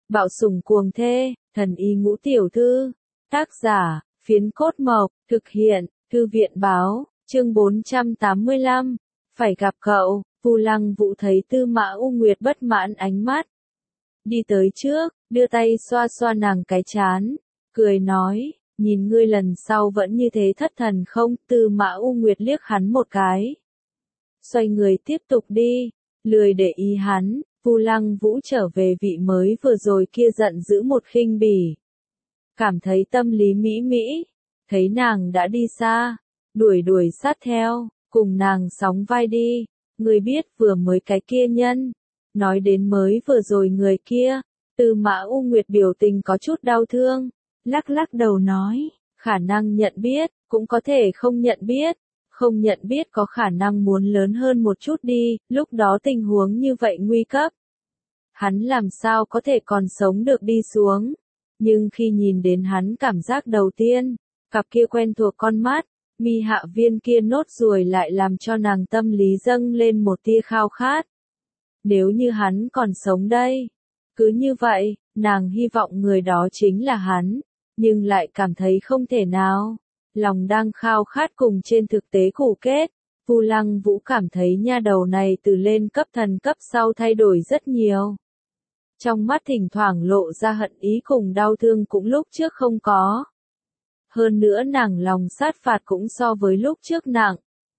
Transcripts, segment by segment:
Bạo sủng cuồng thê, thần y ngũ tiểu thư. Tác giả, Phiến Cốt Mộc, thực hiện, Thư viện báo, chương 485. Phải gặp cậu, Vu Lăng Vũ thấy Tư Mã U Nguyệt bất mãn ánh mắt. Đi tới trước, đưa tay xoa xoa nàng cái trán, cười nói, nhìn ngươi lần sau vẫn như thế thất thần không? Tư Mã U Nguyệt liếc hắn một cái. Xoay người tiếp tục đi, lười để ý hắn. Vu Lăng Vũ trở về vị mới vừa rồi kia giận dữ một khinh bỉ. Cảm thấy tâm lý mỹ mỹ, thấy nàng đã đi xa, đuổi sát theo, cùng nàng sóng vai đi. Người biết vừa mới cái kia nhân, nói đến mới vừa rồi người kia, Tư Mã U Nguyệt biểu tình có chút đau thương, lắc lắc đầu nói, khả năng nhận biết, cũng có thể không nhận biết. Không nhận biết có khả năng muốn lớn hơn một chút đi, lúc đó tình huống như vậy nguy cấp. Hắn làm sao có thể còn sống được đi xuống. Nhưng khi nhìn đến hắn cảm giác đầu tiên, cặp kia quen thuộc con mắt, mi hạ viên kia nốt ruồi lại làm cho nàng tâm lý dâng lên một tia khao khát. Nếu như hắn còn sống đây, cứ như vậy, nàng hy vọng người đó chính là hắn, nhưng lại cảm thấy không thể nào. Lòng đang khao khát cùng trên thực tế khổ kết, Vu Lăng Vũ cảm thấy nha đầu này từ lên cấp thần cấp sau thay đổi rất nhiều. Trong mắt thỉnh thoảng lộ ra hận ý cùng đau thương cũng lúc trước không có. Hơn nữa nàng lòng sát phạt cũng so với lúc trước nặng.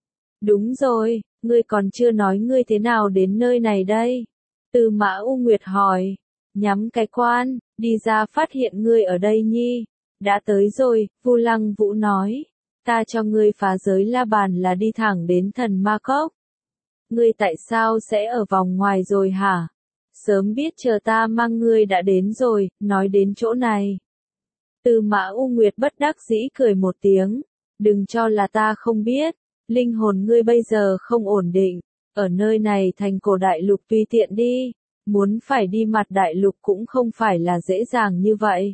Đúng rồi, ngươi còn chưa nói ngươi thế nào đến nơi này đây? Tư Mã U Nguyệt hỏi, nhắm cái quan, đi ra phát hiện ngươi ở đây nhi. Đã tới rồi, Vu Lăng Vũ nói, ta cho ngươi phá giới la bàn là đi thẳng đến thần ma cốc. Ngươi tại sao sẽ ở vòng ngoài rồi hả? Sớm biết chờ ta mang ngươi đã đến rồi, nói đến chỗ này. Tư Mã U Nguyệt bất đắc dĩ cười một tiếng, đừng cho là ta không biết, linh hồn ngươi bây giờ không ổn định, ở nơi này thành cổ đại lục tùy tiện đi, muốn phải đi mặt đại lục cũng không phải là dễ dàng như vậy.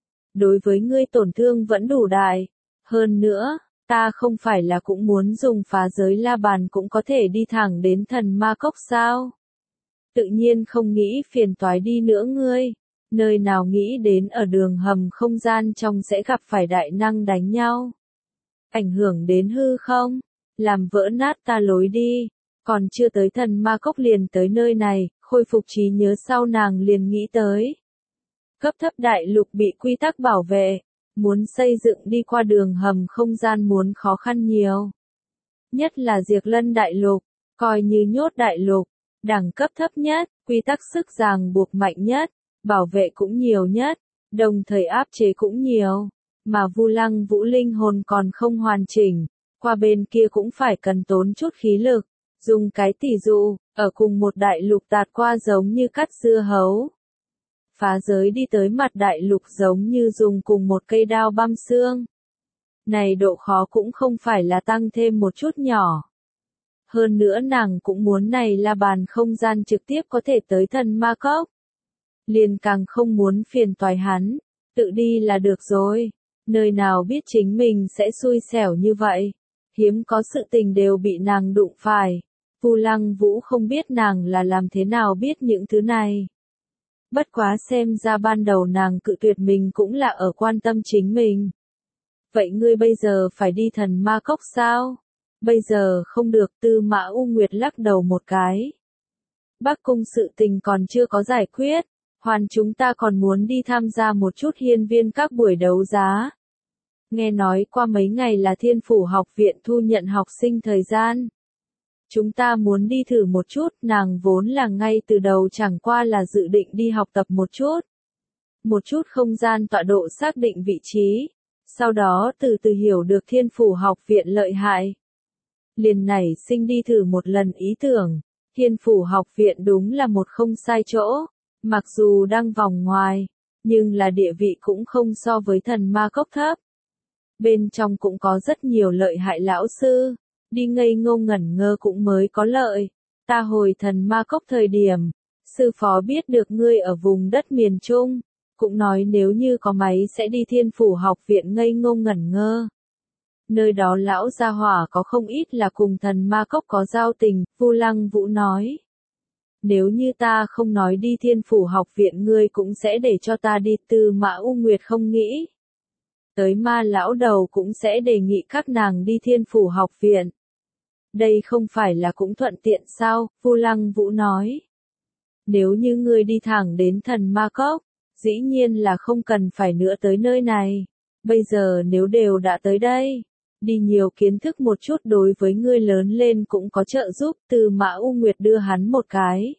Đối với ngươi tổn thương vẫn đủ đại, hơn nữa, ta không phải là cũng muốn dùng phá giới la bàn cũng có thể đi thẳng đến thần ma cốc sao? Tự nhiên không nghĩ phiền toái đi nữa ngươi, nơi nào nghĩ đến ở đường hầm không gian trong sẽ gặp phải đại năng đánh nhau. Ảnh hưởng đến hư không, làm vỡ nát ta lối đi, còn chưa tới thần ma cốc liền tới nơi này, khôi phục trí nhớ sau nàng liền nghĩ tới. Cấp thấp đại lục bị quy tắc bảo vệ, muốn xây dựng đi qua đường hầm không gian muốn khó khăn nhiều. Nhất là Diệt Lân đại lục, coi như nhốt đại lục, đẳng cấp thấp nhất, quy tắc sức ràng buộc mạnh nhất, bảo vệ cũng nhiều nhất, đồng thời áp chế cũng nhiều, mà Vu Lăng Vũ linh hồn còn không hoàn chỉnh, qua bên kia cũng phải cần tốn chút khí lực, dùng cái tỷ dụ, ở cùng một đại lục tạt qua giống như cắt dưa hấu. Phá giới đi tới mặt đại lục giống như dùng cùng một cây đao băm xương. Này độ khó cũng không phải là tăng thêm một chút nhỏ. Hơn nữa nàng cũng muốn này là bàn không gian trực tiếp có thể tới thần ma cốc. Liền càng không muốn phiền toái hắn, tự đi là được rồi. Nơi nào biết chính mình sẽ xui xẻo như vậy. Hiếm có sự tình đều bị nàng đụng phải. Vu Lăng Vũ không biết nàng là làm thế nào biết những thứ này. Bất quá xem ra ban đầu nàng cự tuyệt mình cũng là ở quan tâm chính mình. Vậy ngươi bây giờ phải đi thần ma cốc sao? Bây giờ không được. Tư Mã U Nguyệt lắc đầu một cái. Bắc cung sự tình còn chưa có giải quyết, hoàn chúng ta còn muốn đi tham gia một chút hiên viên các buổi đấu giá. Nghe nói qua mấy ngày là Thiên Phủ học viện thu nhận học sinh thời gian. Chúng ta muốn đi thử một chút, nàng vốn là ngay từ đầu chẳng qua là dự định đi học tập một chút. Một chút không gian tọa độ xác định vị trí, sau đó từ từ hiểu được Thiên Phủ học viện lợi hại. Liền nảy sinh đi thử một lần ý tưởng, Thiên Phủ học viện đúng là một không sai chỗ, mặc dù đang vòng ngoài, nhưng là địa vị cũng không so với thần ma cốc thấp. Bên trong cũng có rất nhiều lợi hại lão sư. Đi ngây ngô ngẩn ngơ cũng mới có lợi. Ta hồi thần ma cốc thời điểm, sư phó biết được ngươi ở vùng đất miền Trung, cũng nói nếu như có máy sẽ đi Thiên Phủ học viện ngây ngô ngẩn ngơ. Nơi đó lão gia hỏa có không ít là cùng thần ma cốc có giao tình, Vu Lăng Vũ nói. Nếu như ta không nói đi Thiên Phủ học viện ngươi cũng sẽ để cho ta đi. Tư Mã U Nguyệt không nghĩ tới Ma lão đầu cũng sẽ đề nghị các nàng đi Thiên Phủ học viện. Đây không phải là cũng thuận tiện sao? Vu Lăng Vũ nói. Nếu như ngươi đi thẳng đến Thần Ma Cốc, dĩ nhiên là không cần phải nữa tới nơi này. Bây giờ nếu đều đã tới đây, đi nhiều kiến thức một chút đối với ngươi lớn lên cũng có trợ giúp. Tư Mã U Nguyệt đưa hắn một cái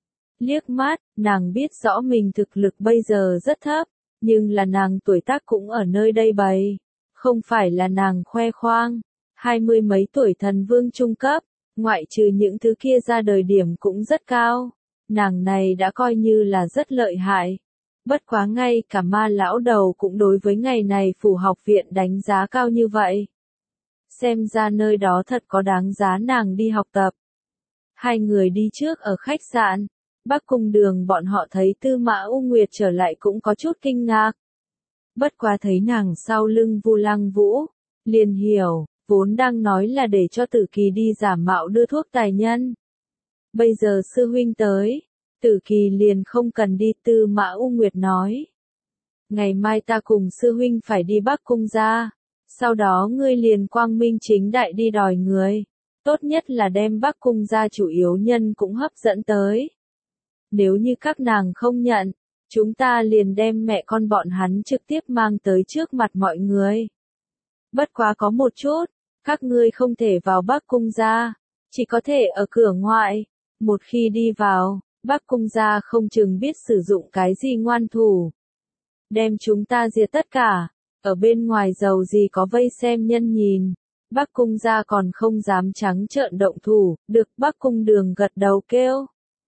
liếc mắt, nàng biết rõ mình thực lực bây giờ rất thấp, nhưng là nàng tuổi tác cũng ở nơi đây bày. Không phải là nàng khoe khoang, 20 mấy tuổi thần vương trung cấp, ngoại trừ những thứ kia ra đời điểm cũng rất cao. Nàng này đã coi như là rất lợi hại. Bất quá ngay cả Ma lão đầu cũng đối với ngày này Phủ học viện đánh giá cao như vậy. Xem ra nơi đó thật có đáng giá nàng đi học tập. Hai người đi trước ở khách sạn. Bắc Cung Đường bọn họ thấy Tư Mã U Nguyệt trở lại cũng có chút kinh ngạc. Bất quá thấy nàng sau lưng Vu Lăng Vũ, liền hiểu, vốn đang nói là để cho Tử Kỳ đi giả mạo đưa thuốc tài nhân. Bây giờ sư huynh tới, Tử Kỳ liền không cần đi. Tư Mã U Nguyệt nói. Ngày mai ta cùng sư huynh phải đi Bắc Cung gia, sau đó ngươi liền quang minh chính đại đi đòi người. Tốt nhất là đem Bắc Cung gia chủ yếu nhân cũng hấp dẫn tới. Nếu như các nàng không nhận, chúng ta liền đem mẹ con bọn hắn trực tiếp mang tới trước mặt mọi người. Bất quá có một chút, các ngươi không thể vào Bắc Cung gia, chỉ có thể ở cửa ngoại. Một khi đi vào, Bắc Cung gia không chừng biết sử dụng cái gì ngoan thủ. Đem chúng ta diệt tất cả, ở bên ngoài giàu gì có vây xem nhân nhìn. Bắc Cung gia còn không dám trắng trợn động thủ. Được. Bắc Cung Đường gật đầu kêu.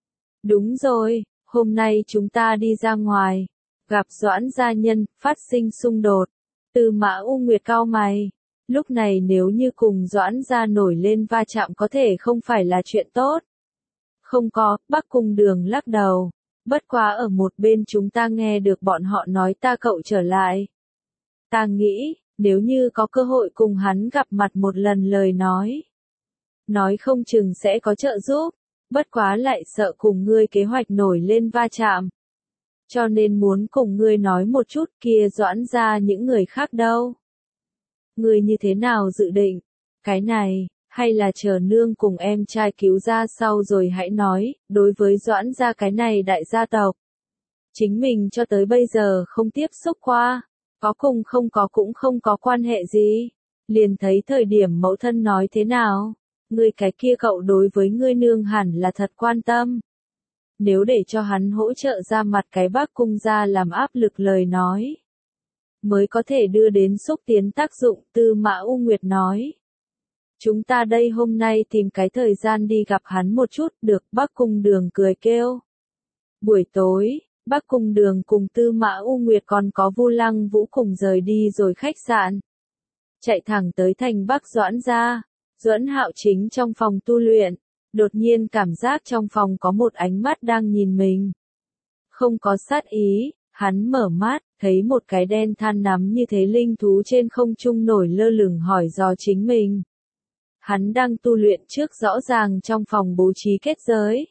Đúng rồi, hôm nay chúng ta đi ra ngoài, gặp Doãn gia nhân, phát sinh xung đột. Tư Mã U Nguyệt cau mày, lúc này nếu như cùng Doãn gia nổi lên va chạm có thể không phải là chuyện tốt. Không có, Bắc Cung Đường lắc đầu, bất quá ở một bên chúng ta nghe được bọn họ nói ta cậu trở lại. Ta nghĩ, nếu như có cơ hội cùng hắn gặp mặt một lần lời nói không chừng sẽ có trợ giúp. Bất quá lại sợ cùng ngươi kế hoạch nổi lên va chạm. Cho nên muốn cùng ngươi nói một chút. Kia Doãn gia những người khác đâu? Ngươi như thế nào dự định? Cái này, hay là chờ nương cùng em trai cứu ra sau rồi hãy nói. Đối với Doãn gia cái này đại gia tộc, chính mình cho tới bây giờ không tiếp xúc qua, có cùng không có cũng không có quan hệ gì. Liền thấy thời điểm mẫu thân nói thế nào. Ngươi cái kia cậu đối với ngươi nương hẳn là thật quan tâm. Nếu để cho hắn hỗ trợ ra mặt cái Bắc Cung gia làm áp lực lời nói, mới có thể đưa đến xúc tiến tác dụng. Tư Mã U Nguyệt nói. Chúng ta đây hôm nay tìm cái thời gian đi gặp hắn một chút. Được. Bắc Cung Đường cười kêu. Buổi tối, Bắc Cung Đường cùng Tư Mã U Nguyệt còn có Vu Lăng Vũ cùng rời đi rồi khách sạn. Chạy thẳng tới thành Bắc Doãn gia. Doãn Hạo chính trong phòng tu luyện, đột nhiên cảm giác trong phòng có một ánh mắt đang nhìn mình. Không có sát ý, hắn mở mắt, thấy một cái đen than nắm như thế linh thú trên không trung nổi lơ lửng hỏi dò chính mình. Hắn đang tu luyện trước rõ ràng trong phòng bố trí kết giới.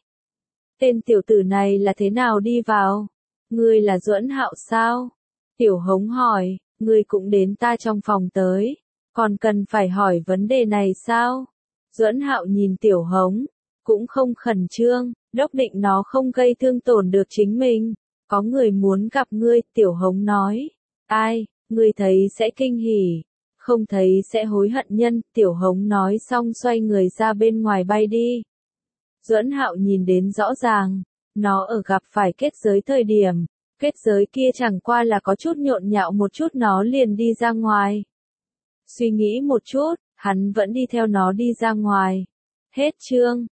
Tên tiểu tử này là thế nào đi vào? Ngươi là Doãn Hạo sao? Tiểu Hống hỏi, ngươi cũng đến ta trong phòng tới. Còn cần phải hỏi vấn đề này sao? Doãn Hạo nhìn Tiểu Hống, cũng không khẩn trương, đốc định nó không gây thương tổn được chính mình. Có người muốn gặp ngươi. Tiểu Hống nói. Ai, ngươi thấy sẽ kinh hỉ, không thấy sẽ hối hận nhân. Tiểu Hống nói xong xoay người ra bên ngoài bay đi. Doãn Hạo nhìn đến rõ ràng, nó ở gặp phải kết giới thời điểm, kết giới kia chẳng qua là có chút nhộn nhạo một chút nó liền đi ra ngoài. Suy nghĩ một chút, hắn vẫn đi theo nó đi ra ngoài. Hết chương.